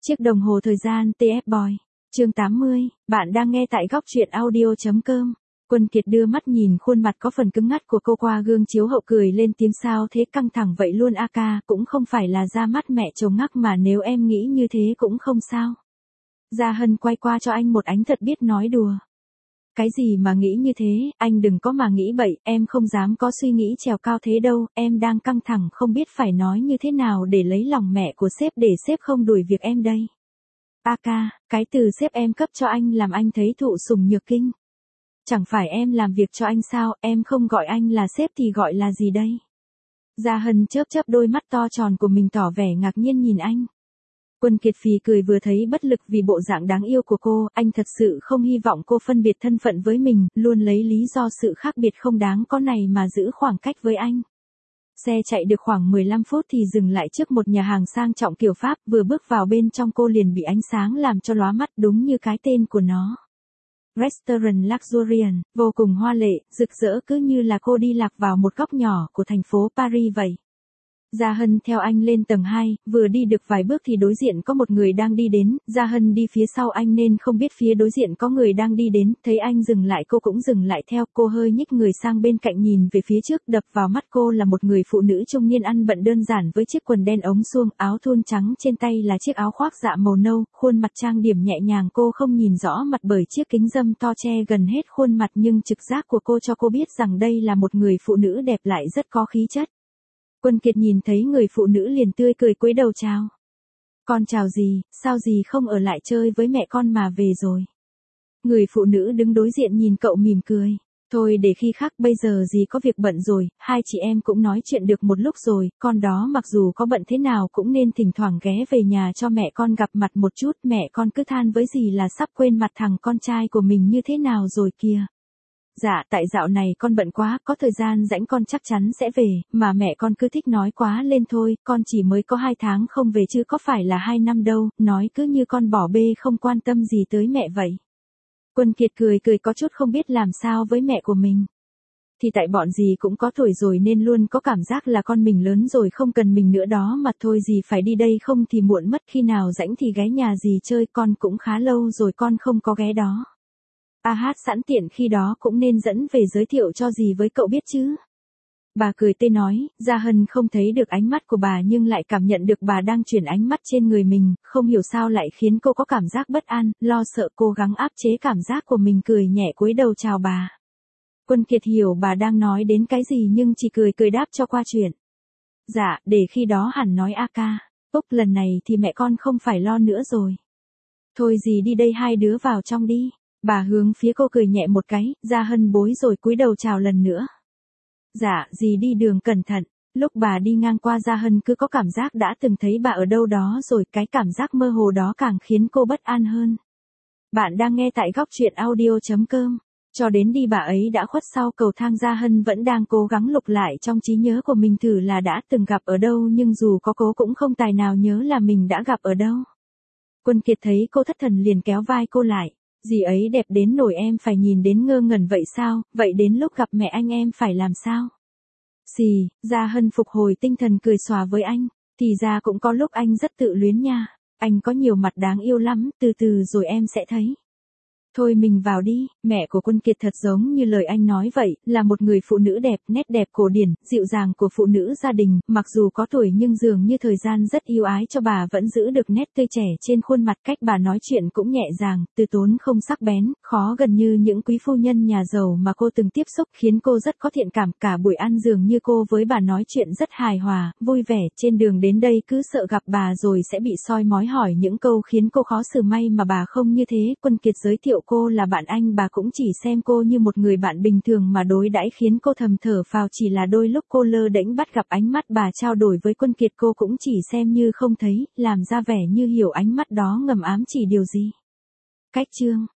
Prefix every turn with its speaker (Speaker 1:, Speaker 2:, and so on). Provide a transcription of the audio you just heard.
Speaker 1: Chiếc đồng hồ thời gian TF Boy. Chương 80, bạn đang nghe tại góc truyện audio.com. Quân Kiệt đưa mắt nhìn khuôn mặt có phần cứng ngắc của cô qua gương chiếu hậu cười lên tiếng sao thế căng thẳng vậy luôn a ca, cũng không phải là ra mắt mẹ chồng ngắc mà nếu em nghĩ như thế cũng không sao. Gia Hân quay qua cho anh một ánh thật biết nói đùa. Cái gì mà nghĩ như thế, anh đừng có mà nghĩ bậy, em không dám có suy nghĩ trèo cao thế đâu, em đang căng thẳng không biết phải nói như thế nào để lấy lòng mẹ của sếp để sếp không đuổi việc em đây. A ca, cái từ sếp em cấp cho anh làm anh thấy thụ sủng nhược kinh. Chẳng phải em làm việc cho anh sao, em không gọi anh là sếp thì gọi là gì đây? Gia Hân chớp chớp đôi mắt to tròn của mình tỏ vẻ ngạc nhiên nhìn anh. Quân Kiệt phì cười vừa thấy bất lực vì bộ dạng đáng yêu của cô, anh thật sự không hy vọng cô phân biệt thân phận với mình, luôn lấy lý do sự khác biệt không đáng có này mà giữ khoảng cách với anh. Xe chạy được khoảng 15 phút thì dừng lại trước một nhà hàng sang trọng kiểu Pháp, vừa bước vào bên trong cô liền bị ánh sáng làm cho lóa mắt đúng như cái tên của nó. Restaurant Luxuriant, vô cùng hoa lệ, rực rỡ cứ như là cô đi lạc vào một góc nhỏ của thành phố Paris vậy. Gia Hân theo anh lên tầng 2, vừa đi được vài bước thì đối diện có một người đang đi đến, Gia Hân đi phía sau anh nên không biết phía đối diện có người đang đi đến, thấy anh dừng lại cô cũng dừng lại theo, cô hơi nhích người sang bên cạnh nhìn về phía trước, đập vào mắt cô là một người phụ nữ trung niên ăn bận đơn giản với chiếc quần đen ống suông, áo thun trắng trên tay là chiếc áo khoác dạ màu nâu, khuôn mặt trang điểm nhẹ nhàng cô không nhìn rõ mặt bởi chiếc kính râm to che gần hết khuôn mặt nhưng trực giác của cô cho cô biết rằng đây là một người phụ nữ đẹp lại rất có khí chất. Quân Kiệt nhìn thấy người phụ nữ liền tươi cười cúi đầu chào. Con chào gì, sao gì không ở lại chơi với mẹ con mà về rồi. Người phụ nữ đứng đối diện nhìn cậu mỉm cười. Thôi để khi khác bây giờ gì có việc bận rồi, hai chị em cũng nói chuyện được một lúc rồi, con đó mặc dù có bận thế nào cũng nên thỉnh thoảng ghé về nhà cho mẹ con gặp mặt một chút, mẹ con cứ than với gì là sắp quên mặt thằng con trai của mình như thế nào rồi kìa. Dạ, tại dạo này con bận quá, có thời gian rảnh con chắc chắn sẽ về, mà mẹ con cứ thích nói quá lên thôi, con chỉ mới có 2 tháng không về chứ có phải là 2 năm đâu, nói cứ như con bỏ bê không quan tâm gì tới mẹ vậy. Quân Kiệt cười có chút không biết làm sao với mẹ của mình. Thì tại bọn gì cũng có tuổi rồi nên luôn có cảm giác là con mình lớn rồi không cần mình nữa đó mà thôi gì phải đi đây không thì muộn mất khi nào rảnh thì ghé nhà gì chơi con cũng khá lâu rồi con không có ghé đó. Hát sẵn tiện khi đó cũng nên dẫn về giới thiệu cho gì với cậu biết chứ. Bà cười tươi nói, Gia Hân không thấy được ánh mắt của bà nhưng lại cảm nhận được bà đang chuyển ánh mắt trên người mình, không hiểu sao lại khiến cô có cảm giác bất an, lo sợ cố gắng áp chế cảm giác của mình cười nhẹ cúi đầu chào bà. Quân Kiệt hiểu bà đang nói đến cái gì nhưng chỉ cười đáp cho qua chuyện. Dạ, để khi đó hẳn nói a ca, Úc lần này thì mẹ con không phải lo nữa rồi. Thôi gì đi đây hai đứa vào trong đi. Bà hướng phía cô cười nhẹ một cái, Gia Hân bối rồi cúi đầu chào lần nữa. Dạ, dì đi đường cẩn thận. Lúc bà đi ngang qua Gia Hân cứ có cảm giác đã từng thấy bà ở đâu đó rồi, cái cảm giác mơ hồ đó càng khiến cô bất an hơn. Bạn đang nghe tại góc truyện audio.com. Cho đến đi bà ấy đã khuất sau cầu thang, Gia Hân vẫn đang cố gắng lục lại trong trí nhớ của mình thử là đã từng gặp ở đâu nhưng dù có cố cũng không tài nào nhớ là mình đã gặp ở đâu. Quân Kiệt thấy cô thất thần liền kéo vai cô lại. Dì ấy đẹp đến nổi em phải nhìn đến ngơ ngẩn vậy sao, vậy đến lúc gặp mẹ anh em phải làm sao? Xì, Gia Hân phục hồi tinh thần cười xòa với anh, thì ra cũng có lúc anh rất tự luyến nha, anh có nhiều mặt đáng yêu lắm, từ từ rồi em sẽ thấy. Thôi mình vào đi, mẹ của Quân Kiệt thật giống như lời anh nói vậy, là một người phụ nữ đẹp, nét đẹp cổ điển, dịu dàng của phụ nữ gia đình, mặc dù có tuổi nhưng dường như thời gian rất yêu ái cho bà vẫn giữ được nét tươi trẻ trên khuôn mặt, cách bà nói chuyện cũng nhẹ nhàng, từ tốn không sắc bén, khó gần như những quý phu nhân nhà giàu mà cô từng tiếp xúc khiến cô rất có thiện cảm, cả buổi ăn dường như cô với bà nói chuyện rất hài hòa, vui vẻ, trên đường đến đây cứ sợ gặp bà rồi sẽ bị soi mói hỏi những câu khiến cô khó xử, may mà bà không như thế. Quân Kiệt giới thiệu cô là bạn anh, bà cũng chỉ xem cô như một người bạn bình thường mà đối đãi khiến cô thầm thở phào, chỉ là đôi lúc cô lơ đễnh bắt gặp ánh mắt bà trao đổi với Quân Kiệt cô cũng chỉ xem như không thấy, làm ra vẻ như hiểu ánh mắt đó ngầm ám chỉ điều gì. Cách chương